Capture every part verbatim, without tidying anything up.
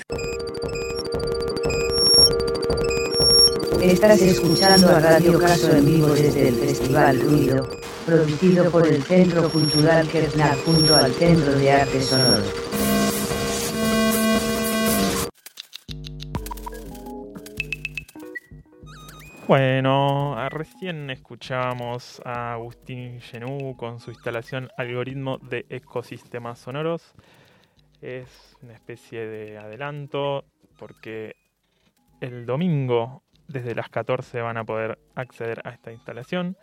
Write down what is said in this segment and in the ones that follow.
Estás escuchando a Radio Caso en vivo desde el Festival Ruido, producido por el Centro Cultural Kertznak junto al Centro de Arte Sonoro. Bueno, recién escuchábamos a Agustín Genú con su instalación Algoritmo de Ecosistemas Sonoros. Es una especie de adelanto porque el domingo desde las catorce van a poder acceder a esta instalación.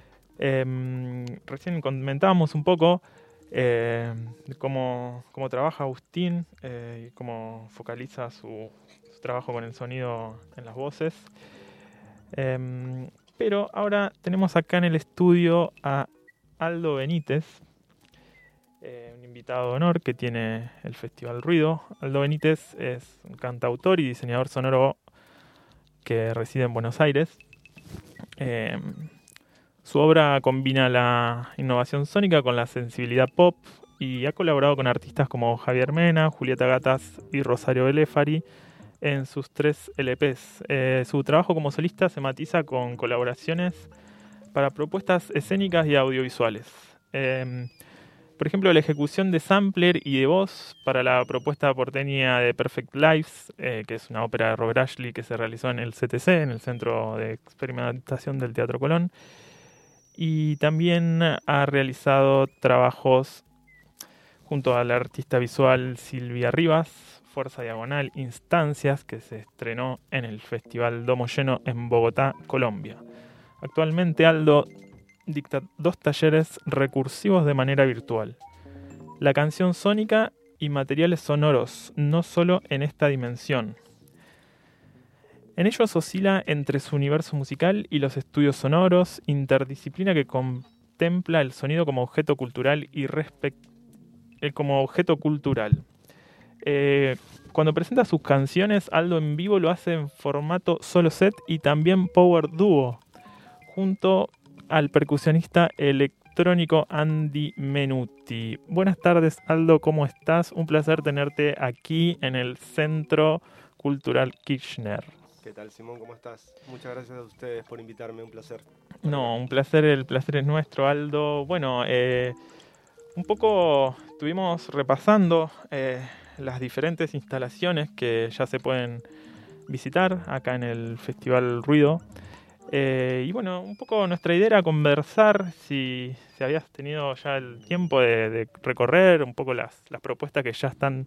Eh, recién comentábamos un poco eh, de cómo, cómo trabaja Agustín eh, y cómo focaliza su, su trabajo con el sonido en las voces. Eh, pero ahora tenemos acá en el estudio a Aldo Benítez, eh, un invitado de honor que tiene el Festival Ruido. Aldo Benítez es un cantautor y diseñador sonoro que reside en Buenos Aires. Eh, su obra combina la innovación sónica con la sensibilidad pop y ha colaborado con artistas como Javier Mena, Julieta Gatas y Rosario Belefari en sus tres L Pes. Eh, su trabajo como solista se matiza con colaboraciones para propuestas escénicas y audiovisuales. Eh, por ejemplo, la ejecución de sampler y de voz para la propuesta porteña de Perfect Lives, eh, que es una ópera de Robert Ashley que se realizó en el C T C, en el Centro de Experimentación del Teatro Colón. Y también ha realizado trabajos junto a la artista visual Silvia Rivas, Fuerza Diagonal Instancias, que se estrenó en el Festival Domo Lleno en Bogotá, Colombia. Actualmente Aldo dicta dos talleres recursivos de manera virtual. La canción sónica y materiales sonoros, no solo en esta dimensión. En ellos oscila entre su universo musical y los estudios sonoros, interdisciplina que contempla el sonido como objeto cultural y respect- eh, como objeto cultural. Eh, cuando presenta sus canciones, Aldo en vivo lo hace en formato solo set y también power duo, junto al percusionista electrónico Andy Menuti. Buenas tardes, Aldo, ¿cómo estás? Un placer tenerte aquí en el Centro Cultural Kirchner. ¿Qué tal, Simón? ¿Cómo estás? Muchas gracias a ustedes por invitarme, un placer. No, un placer, el placer es nuestro, Aldo. Bueno, eh, un poco estuvimos repasando eh, las diferentes instalaciones que ya se pueden visitar acá en el Festival Ruido. Eh, y bueno, un poco nuestra idea era conversar si, si habías tenido ya el tiempo de, de recorrer un poco las, las propuestas que ya están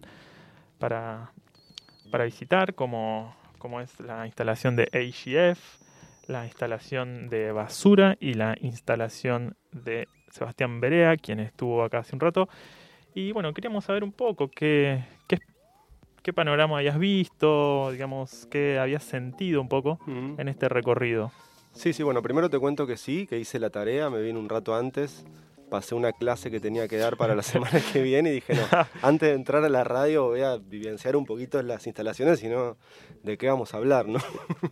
para, para visitar, como, como es la instalación de A G F, la instalación de Basura y la instalación de Sebastián Berea, quien estuvo acá hace un rato. Y bueno, queríamos saber un poco qué, qué, qué panorama habías visto, digamos, qué habías sentido un poco Mm. en este recorrido. Sí, sí, bueno, primero te cuento que sí, que hice la tarea, me vine un rato antes, pasé una clase que tenía que dar para la semana que viene y dije, no, antes de entrar a la radio voy a vivenciar un poquito las instalaciones, si no, ¿de qué vamos a hablar, no?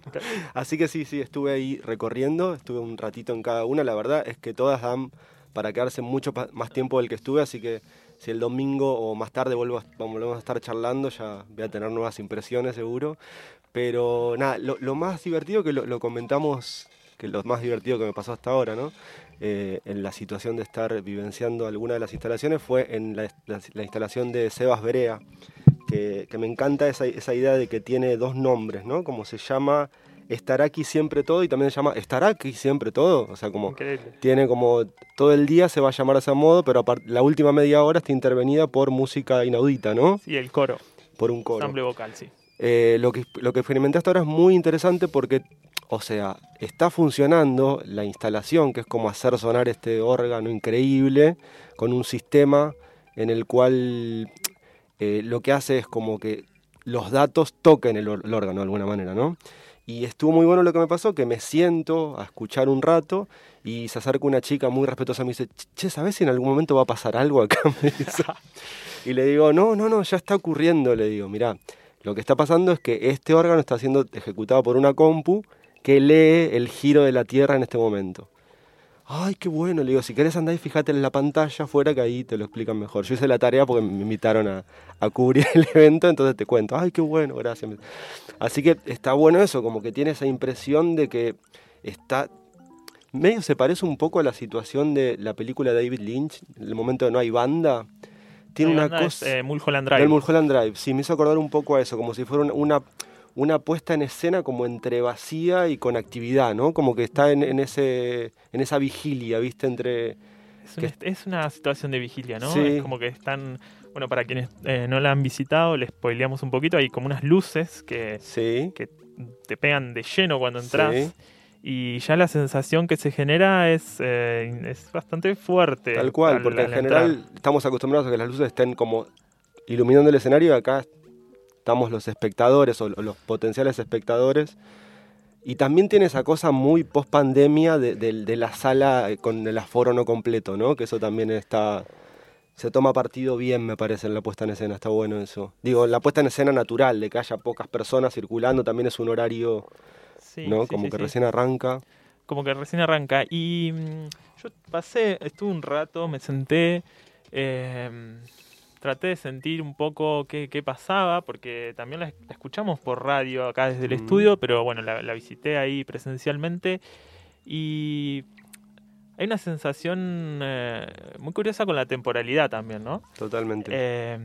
Así que sí, sí, estuve ahí recorriendo, estuve un ratito en cada una, la verdad es que todas dan para quedarse mucho pa- más tiempo del que estuve, así que si el domingo o más tarde vuelvo a, volvemos a estar charlando, ya voy a tener nuevas impresiones seguro. Pero nada, lo, lo más divertido que lo, lo comentamos, que lo más divertido que me pasó hasta ahora, ¿no? Eh, en la situación de estar vivenciando alguna de las instalaciones fue en la, la, la instalación de Sebas Berea, que, que me encanta esa, esa idea de que tiene dos nombres, ¿no? Como se llama Estará aquí siempre todo y también se llama Estará aquí siempre todo, o sea, como Increíble. tiene como todo el día se va a llamar de ese modo, pero apart- la última media hora está intervenida por música inaudita, ¿no? Sí, el coro, Por un coro. ensamble vocal, sí. Eh, lo, que, lo que experimenté hasta ahora es muy interesante porque, o sea, está funcionando la instalación, que es como hacer sonar este órgano increíble, con un sistema en el cual eh, lo que hace es como que los datos toquen el, or- el órgano de alguna manera, ¿no? Y estuvo muy bueno lo que me pasó, que me siento a escuchar un rato y se acerca una chica muy respetuosa y me dice, che, ¿sabés si en algún momento va a pasar algo acá? Me dice. Y le digo, no, no, no, ya está ocurriendo, le digo, mirá. Lo que está pasando es que este órgano está siendo ejecutado por una compu que lee el giro de la Tierra en este momento. Ay, qué bueno. Le digo, si querés andar y fíjate en la pantalla afuera que ahí te lo explican mejor. Yo hice la tarea porque me invitaron a, a cubrir el evento, entonces te cuento. Ay, qué bueno, gracias. Así que está bueno eso, como que tiene esa impresión de que está... Medio se parece un poco a la situación de la película de David Lynch, en el momento de No hay banda. Tiene no una banda cosa... Es, eh, Mulholland Drive. Del Mulholland Drive, sí, me hizo acordar un poco a eso, como si fuera una... una una puesta en escena como entre vacía y con actividad, ¿no? Como que está en, en ese en esa vigilia, ¿viste? Entre... Es una, que... es una situación de vigilia, ¿no? Sí. Es como que están... Bueno, para quienes eh, no la han visitado, les spoileamos un poquito. Hay como unas luces que, sí. que te pegan de lleno cuando entras. Sí. Y ya la sensación que se genera es, eh, es bastante fuerte. Tal cual, al, porque al en general entrar. estamos acostumbrados a que las luces estén como iluminando el escenario y acá... estamos los espectadores o los potenciales espectadores, y también tiene esa cosa muy post pandemia de, de, de la sala con el aforo no completo, ¿no? Que eso también está, se toma partido bien, me parece, en la puesta en escena, está bueno eso. Digo, la puesta en escena natural, de que haya pocas personas circulando, también es un horario, sí, ¿no? Sí, Como sí, que sí. recién arranca. Como que recién arranca. Y mmm, yo pasé, estuve un rato, me senté... Eh, traté de sentir un poco qué, qué pasaba, porque también la, la escuchamos por radio acá desde el mm. estudio, pero bueno, la, la visité ahí presencialmente y hay una sensación eh, muy curiosa con la temporalidad también, ¿no? Totalmente. Eh,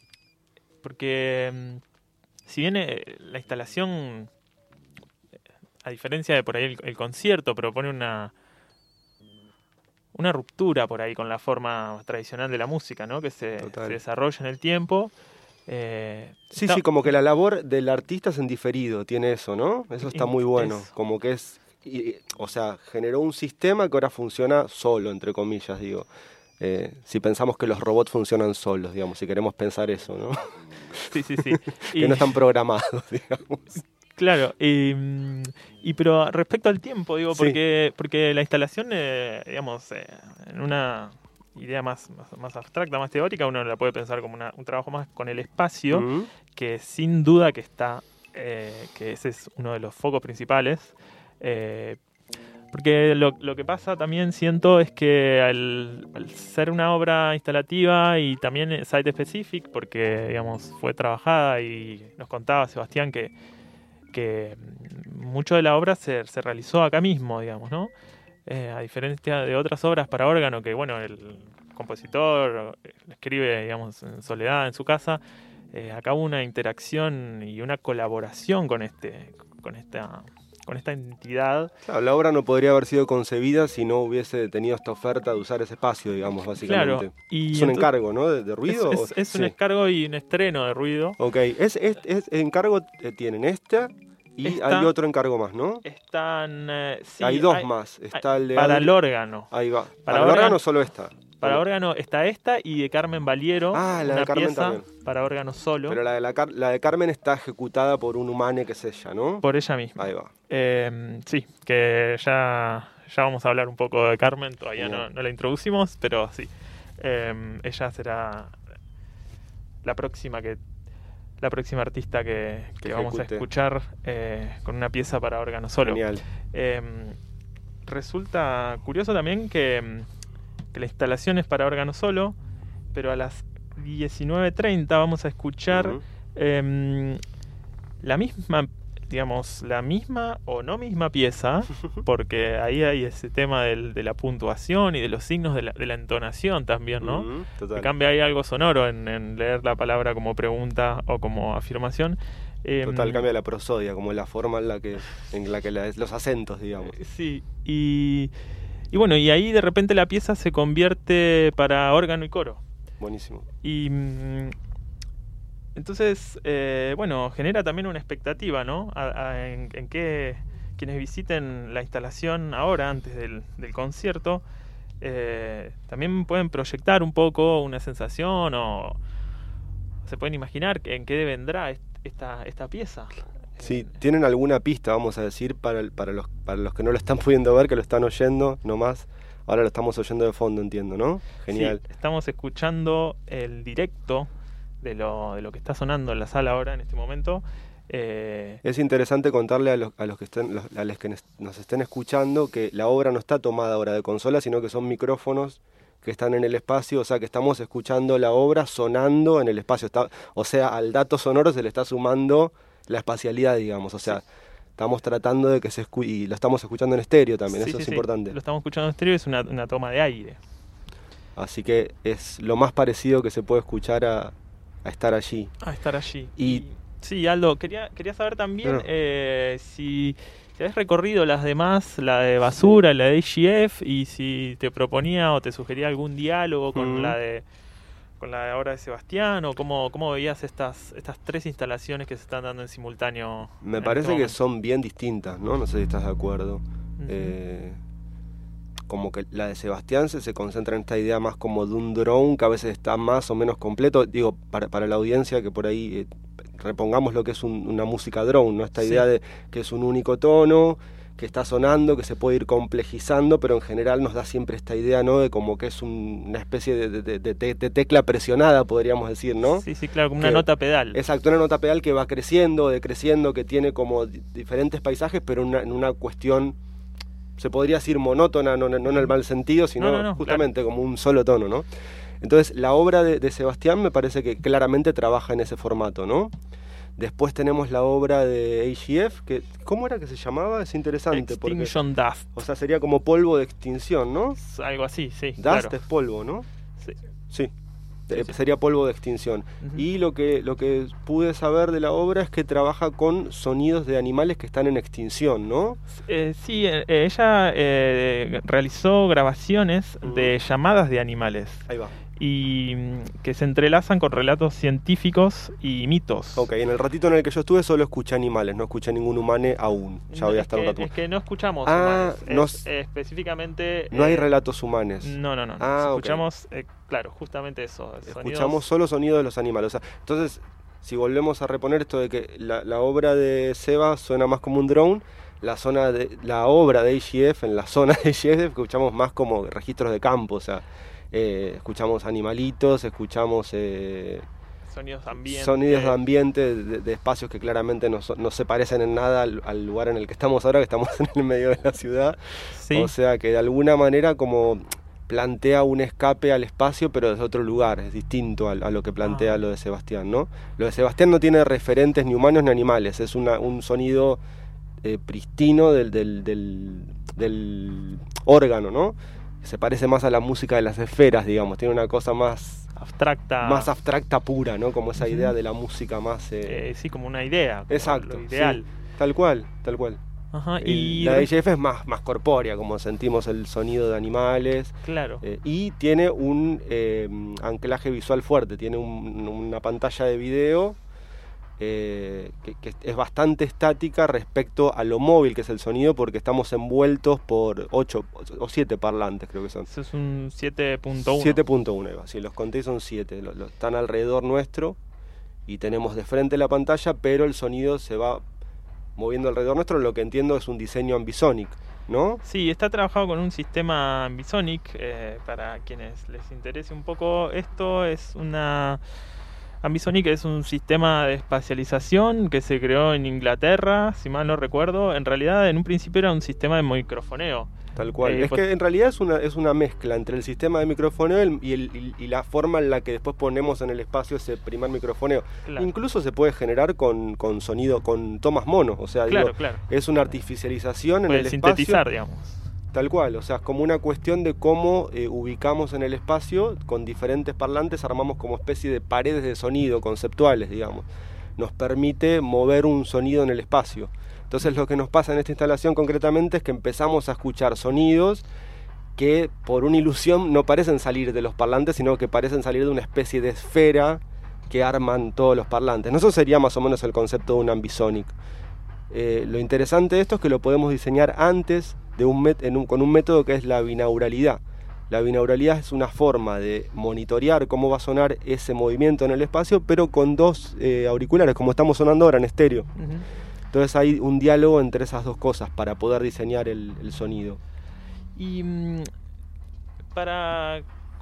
porque si bien eh, la instalación, a diferencia de por ahí el, el concierto, propone una... una ruptura por ahí con la forma tradicional de la música, ¿no? Que se, se desarrolla en el tiempo. Eh, sí, está... sí, como que la labor del artista es en diferido, tiene eso, ¿no? Eso está muy bueno. Es... Como que es, y, o sea, generó un sistema que ahora funciona solo, entre comillas, digo. Eh, si pensamos que los robots funcionan solos, digamos, si queremos pensar eso, ¿no? Sí, sí, sí. que y... no están programados, digamos. Claro, y, y pero respecto al tiempo, digo, porque, sí. porque la instalación, eh, digamos, eh, en una idea más, más, más abstracta, más teórica, uno la puede pensar como una, un trabajo más con el espacio, uh-huh. que sin duda que está, eh, que ese es uno de los focos principales, eh, porque lo, lo que pasa también siento es que al, al ser una obra instalativa y también site specific, porque digamos fue trabajada y nos contaba Sebastián que que mucho de la obra se, se realizó acá mismo, digamos, ¿no? Eh, a diferencia de otras obras para órgano que, bueno, el compositor escribe, digamos, en soledad en su casa, eh, acá hubo una interacción y una colaboración con este, con esta, con esta entidad. Claro, la obra no podría haber sido concebida si no hubiese tenido esta oferta de usar ese espacio, digamos, básicamente. Claro, y es un entonces, encargo, ¿no? De, de ruido. Es, es, es sí. un encargo y un estreno de ruido. Ok, es, es, es encargo tienen esta y Está, hay otro encargo más, ¿no? Están, eh, sí, hay dos hay, más. Está hay, el de para Adri... el órgano. Ahí va. Para, para el órgano, órgano solo esta. Para órgano está esta y de Carmen Valiero, ah, la una de Carmen pieza también. Para órgano solo. Pero la de, la, la de Carmen está ejecutada por un humane que es ella, ¿no? Por ella misma. Ahí va. Eh, sí, que ya, ya vamos a hablar un poco de Carmen, todavía no, no la introducimos, pero sí. Eh, ella será la próxima que la próxima artista que, que, que vamos a escuchar eh, con una pieza para órgano solo. Genial. Eh, resulta curioso también que, que la instalación es para órgano solo, pero a las diecinueve treinta vamos a escuchar uh-huh. eh, la misma, digamos, la misma o no misma pieza, porque ahí hay ese tema del, de la puntuación y de los signos de la, de la entonación también, ¿no? Uh-huh, total. Que cambia ahí algo sonoro en, en leer la palabra como pregunta o como afirmación. Eh, Total, cambia la prosodia, como la forma en la que, en la que la, los acentos, digamos. Sí, y, y bueno, y ahí de repente la pieza se convierte para órgano y coro. Buenísimo. Y entonces, eh, bueno, genera también una expectativa, ¿no? A, a, en, en que quienes visiten la instalación ahora, antes del, del concierto, eh, también pueden proyectar un poco una sensación o se pueden imaginar en qué vendrá esta, esta pieza. Sí, ¿tienen alguna pista, vamos a decir, para, para, los, para los que no lo están pudiendo ver, que lo están oyendo nomás? Ahora lo estamos oyendo de fondo, entiendo, ¿no? Genial. Sí, estamos escuchando el directo de lo, de lo que está sonando en la sala ahora, en este momento. Eh, es interesante contarle a los, a los que estén, los, a los que nos estén escuchando que la obra no está tomada ahora de consola, sino que son micrófonos que están en el espacio, o sea que estamos escuchando la obra sonando en el espacio. Está, o sea, al dato sonoro se le está sumando la espacialidad, digamos. O sea, sí. Estamos tratando de que se escuche, y lo estamos escuchando en estéreo también, sí, eso sí, es sí. importante. Lo estamos escuchando en estéreo, es una, una toma de aire. Así que es lo más parecido que se puede escuchar a, a estar allí. A estar allí. Y, y sí, Aldo, quería, quería saber también no. eh, si, si has recorrido las demás, la de Basura, la de A G F, y si te proponía o te sugería algún diálogo con mm. la de con la obra de Sebastián, o cómo, cómo veías estas, estas tres instalaciones que se están dando en simultáneo. Me parece este que son bien distintas, ¿no? No sé si estás de acuerdo. Uh-huh. Eh, como que la de Sebastián se, se concentra en esta idea más como de un drone que a veces está más o menos completo. Digo, para, para la audiencia que por ahí eh, repongamos lo que es un, una música drone, ¿no? Esta sí. idea de que es un único tono, que está sonando, que se puede ir complejizando, pero en general nos da siempre esta idea, ¿no? De como que es un, una especie de, de, de, de, de tecla presionada, podríamos decir, ¿no? Sí, sí, claro, como que, una nota pedal. Exacto, una nota pedal que va creciendo, decreciendo, que tiene como diferentes paisajes, pero una, en una cuestión, se podría decir monótona, no, no en el mal sentido, sino no, no, no, justamente claro. como un solo tono, ¿no? Entonces, la obra de, de Sebastián me parece que claramente trabaja en ese formato, ¿no? Después tenemos la obra de A G F, que ¿cómo era que se llamaba? Es interesante. Extinction porque, Dust. O sea, sería como polvo de extinción, ¿no? Algo así, sí. Dust claro. es polvo, ¿no? Sí. Sí. sí, eh, sí. Sería polvo de extinción. Uh-huh. Y lo que, lo que pude saber de la obra es que trabaja con sonidos de animales que están en extinción, ¿no? Eh, sí, eh, ella eh, realizó grabaciones uh-huh. de llamadas de animales. Ahí va. Y que se entrelazan con relatos científicos y mitos. Ok, en el ratito en el que yo estuve solo escuché animales, no escuché ningún humano aún. Ya voy a estar es un rato. Que, es que no escuchamos ah, humanos, no, es, eh, específicamente... No eh, hay relatos humanos. No, no, no. no. Ah, escuchamos, okay. eh, claro, justamente eso. Escuchamos sonidos... solo sonidos de los animales. O sea, entonces, si volvemos a reponer esto de que la, la obra de Seba suena más como un drone, la, zona de, la obra de A G F, en la zona de A G F, escuchamos más como registros de campo, o sea... Eh, escuchamos animalitos, escuchamos eh, sonidos de ambiente, sonidos de, ambiente de, de espacios que claramente no, no se parecen en nada al, al lugar en el que estamos ahora, que estamos en el medio de la ciudad. ¿Sí? O sea que de alguna manera como plantea un escape al espacio, pero desde otro lugar, es distinto a, a lo que plantea ah. lo de Sebastián, ¿no? Lo de Sebastián no tiene referentes ni humanos ni animales, es una, un sonido eh, pristino del, del, del, del órgano, ¿no? Se parece más a la música de las esferas, digamos, tiene una cosa más abstracta, más abstracta pura, ¿no? Como esa idea de la música más... Eh... Eh, sí, como una idea. Como exacto, lo ideal. Sí, tal cual, tal cual. Ajá, y, y la de A G F es más, más corpórea, como sentimos el sonido de animales. Claro. Eh, y tiene un eh, anclaje visual fuerte, tiene un, una pantalla de video eh, que, que es bastante estática respecto a lo móvil que es el sonido, porque estamos envueltos por ocho o siete parlantes, creo que son. Eso es un siete punto uno. siete punto uno, si los conté son siete, lo, lo, están alrededor nuestro y tenemos de frente la pantalla, pero el sonido se va moviendo alrededor nuestro. Lo que entiendo es un diseño ambisonic, ¿no? Sí, está trabajado con un sistema ambisonic. Eh, para quienes les interese un poco esto, es una... Ambisonic es un sistema de espacialización que se creó en Inglaterra, si mal no recuerdo. En realidad, en un principio era un sistema de microfoneo. Tal cual. Eh, es que en realidad es una, es una mezcla entre el sistema de microfoneo y, el, y, y la forma en la que después ponemos en el espacio ese primer microfoneo. Claro. Incluso se puede generar con, con sonido, con tomas mono. O sea, claro, digo, claro. es una artificialización puede en el sintetizar, espacio. digamos. Tal cual, o sea, es como una cuestión de cómo eh, ubicamos en el espacio, con diferentes parlantes armamos como especie de paredes de sonido conceptuales, digamos. Nos permite mover un sonido en el espacio. Entonces lo que nos pasa en esta instalación concretamente es que empezamos a escuchar sonidos que por una ilusión no parecen salir de los parlantes, sino que parecen salir de una especie de esfera que arman todos los parlantes. Eso sería más o menos el concepto de un ambisonic. Eh, lo interesante de esto es que lo podemos diseñar antes de un met- en un, con un método que es la binauralidad. La binauralidad es una forma de monitorear cómo va a sonar ese movimiento en el espacio, pero con dos eh, auriculares, como estamos sonando ahora en estéreo. Uh-huh. Entonces hay un diálogo entre esas dos cosas para poder diseñar el, el sonido. Y mmm, para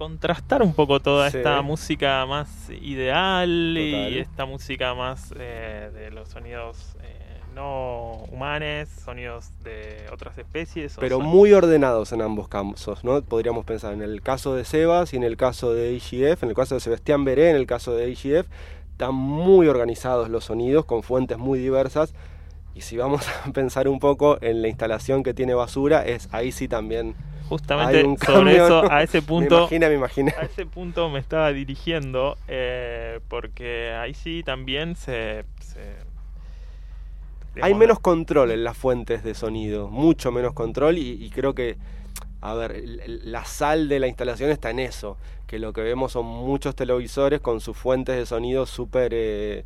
contrastar un poco toda Sí. esta música más ideal Total. y esta música más eh, de los sonidos eh, no humanos, sonidos de otras especies. o Pero son- muy ordenados en ambos casos, ¿no? Podríamos pensar en el caso de Sebas y en el caso de A G F, en el caso de Sebastián Veré, en el caso de A G F, están muy organizados los sonidos con fuentes muy diversas. Y si vamos a pensar un poco en la instalación que tiene Basura, es ahí sí también Justamente hay un sobre cambio, eso, ¿no? a ese Me punto, imaginé, me imaginé. a ese punto me estaba dirigiendo, eh, porque ahí sí también se... se- Hay digamos, menos control en las fuentes de sonido, mucho menos control y, y creo que, a ver, l- l- la sal de la instalación está en eso, que lo que vemos son muchos televisores con sus fuentes de sonido súper, eh,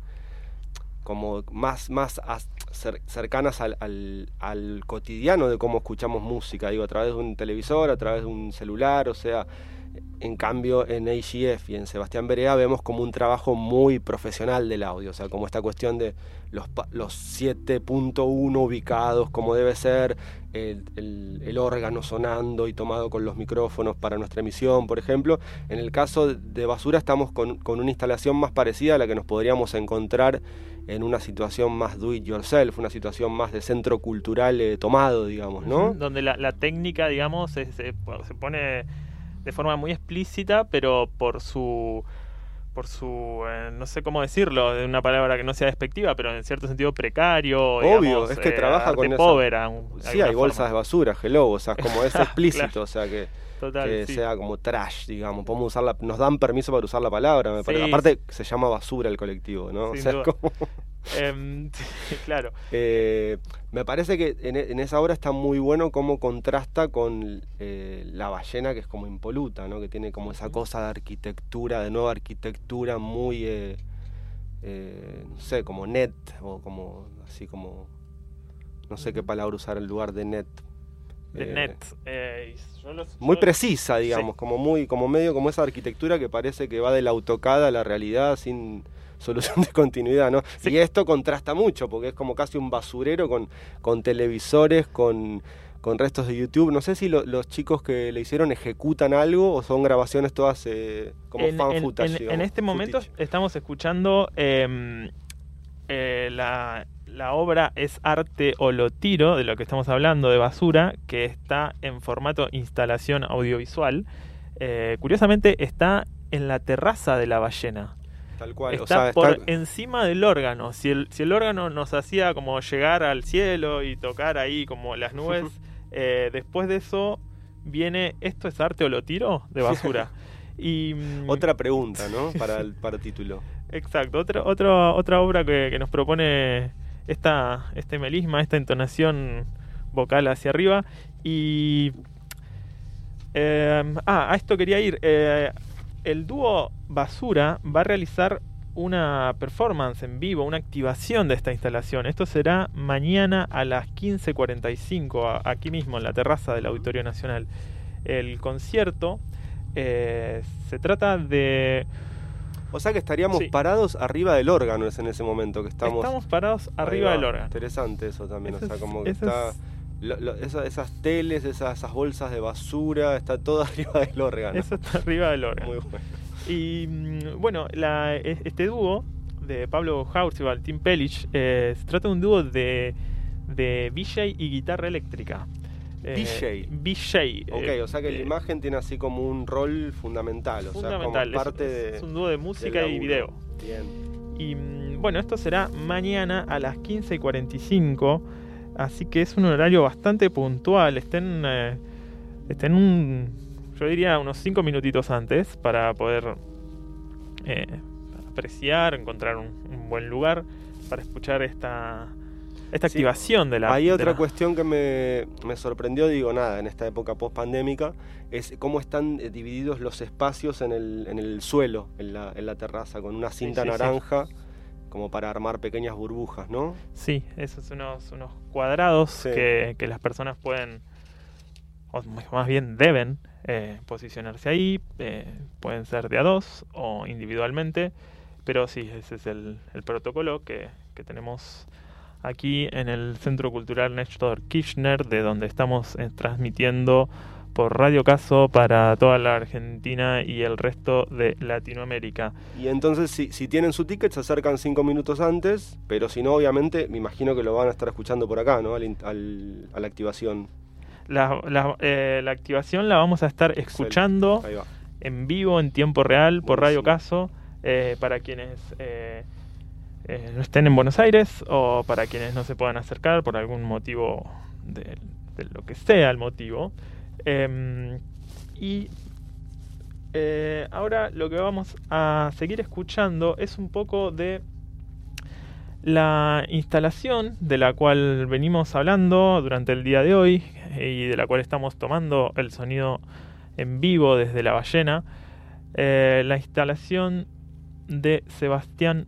como más, más as- cer- cercanas al, al, al cotidiano de cómo escuchamos música, digo, a través de un televisor, a través de un celular, o sea, en cambio en A G F y en Sebastián Berea vemos como un trabajo muy profesional del audio, o sea, como esta cuestión de los, pa- los siete punto uno ubicados como debe ser, el, el, el órgano sonando y tomado con los micrófonos para nuestra emisión, por ejemplo. En el caso de Basura estamos con, con una instalación más parecida a la que nos podríamos encontrar en una situación más do it yourself, una situación más de centro cultural eh, tomado, digamos, ¿no? Ujú, donde la, la técnica, digamos, se, se, se pone de forma muy explícita, pero por su, por su eh, no sé cómo decirlo, de una palabra que no sea despectiva, pero en cierto sentido precario. Obvio, digamos, es que eh, trabaja arte con esa- povera, un- Sí, alguna hay bolsas forma. de basura, hello, o sea, como es explícito, Claro. o sea, que, Total, que sí. sea como trash, digamos, podemos usar la, nos dan permiso para usar la palabra, me parece. Sí, Aparte se llama basura el colectivo, ¿no? Sin o sea, duda. como, Em, sí, claro. eh, me parece que en, e- en esa obra está muy bueno cómo contrasta con eh, La ballena, que es como impoluta, ¿no? Que tiene como esa cosa de arquitectura, de nueva arquitectura muy, eh, eh, no sé, como net, o como, así como, no sé qué palabra usar en lugar de net. De Eh, net. eh, y yo los- Muy yo- precisa, digamos, como muy, como medio como esa arquitectura que parece que va del AutoCAD a la realidad sin solución de continuidad, ¿no? Sí. Y esto contrasta mucho, porque es como casi un basurero con, con televisores, con, con restos de YouTube. No sé si lo- los chicos que le hicieron ejecutan algo o son grabaciones todas eh, como en, fan en- footage, en- digamos, en este momento footage. estamos escuchando em, eh, la, la obra es Arte o lo tiro, de lo que estamos hablando, de Basura, que está en formato instalación audiovisual. Eh, curiosamente está en la terraza de La Ballena. Tal cual, Está o sea, por está- encima del órgano. Si el, si el órgano nos hacía como llegar al cielo y tocar ahí como las nubes, eh, después de eso viene ¿esto es arte o lo tiro? De Basura. Y, mm, otra pregunta, ¿no? Para el para título. exacto, otra, otra, otra obra que, que nos propone esta, este melisma, esta entonación vocal hacia arriba. Y... eh, ah, a esto quería ir. Eh, el dúo Basura va a realizar una performance en vivo, una activación de esta instalación. Esto será mañana a las quince cuarenta y cinco, a- aquí mismo en la terraza del Auditorio Nacional. El concierto eh, se trata de... O sea que estaríamos Sí. parados arriba del órgano es en ese momento que estamos... Estamos parados Ahí arriba va, del órgano. Interesante eso también, Eso o sea, es- como que eso está... es- lo- lo- esa- esas teles, esas, esas bolsas de basura, está todo arriba del órgano. Eso está arriba del órgano. Muy bueno. Y mm, bueno, la- e- este dúo de Pablo Haus y Valentín Pelich eh, se trata de un dúo de, de V J y guitarra eléctrica. V J. V J. Ok, eh, o sea que la eh, imagen tiene así como un rol fundamental, o fundamental. sea, Es- como parte es, de... es un dúo de música del y laburo. video. Bien. Y mm, bueno, esto será mañana a las quince y cuarenta y cinco. Así que es un horario bastante puntual. Estén, eh, estén un, yo diría unos cinco minutitos antes para poder eh, apreciar, encontrar un, un buen lugar para escuchar esta, esta Sí. activación de la... Hay de otra la- cuestión que me, me sorprendió, digo, nada, en esta época post-pandémica, es cómo están eh, divididos los espacios en el, en el suelo, en la, en la terraza, con una cinta sí, sí. naranja, como para armar pequeñas burbujas, ¿no? Sí, esos unos, unos cuadrados Sí. que, que las personas pueden, o más bien deben, eh, posicionarse ahí. eh, pueden ser de a dos o individualmente, pero sí, ese es el, el protocolo que, que tenemos aquí en el Centro Cultural Néstor Kirchner, de donde estamos eh, transmitiendo por Radio Caso para toda la Argentina y el resto de Latinoamérica. Y entonces, si, si tienen su ticket, se acercan cinco minutos antes, pero si no, obviamente, me imagino que lo van a estar escuchando por acá, ¿no? Al, al, a la activación. La, la, eh, la activación la vamos a estar escuchando en vivo, en tiempo real, por Radio Caso, eh, para quienes eh, eh, no estén en Buenos Aires o para quienes no se puedan acercar por algún motivo, de, de lo que sea el motivo. Eh, y eh, ahora lo que vamos a seguir escuchando es un poco de la instalación de la cual venimos hablando durante el día de hoy y de la cual estamos tomando el sonido en vivo desde La Ballena, eh, la instalación de Sebastián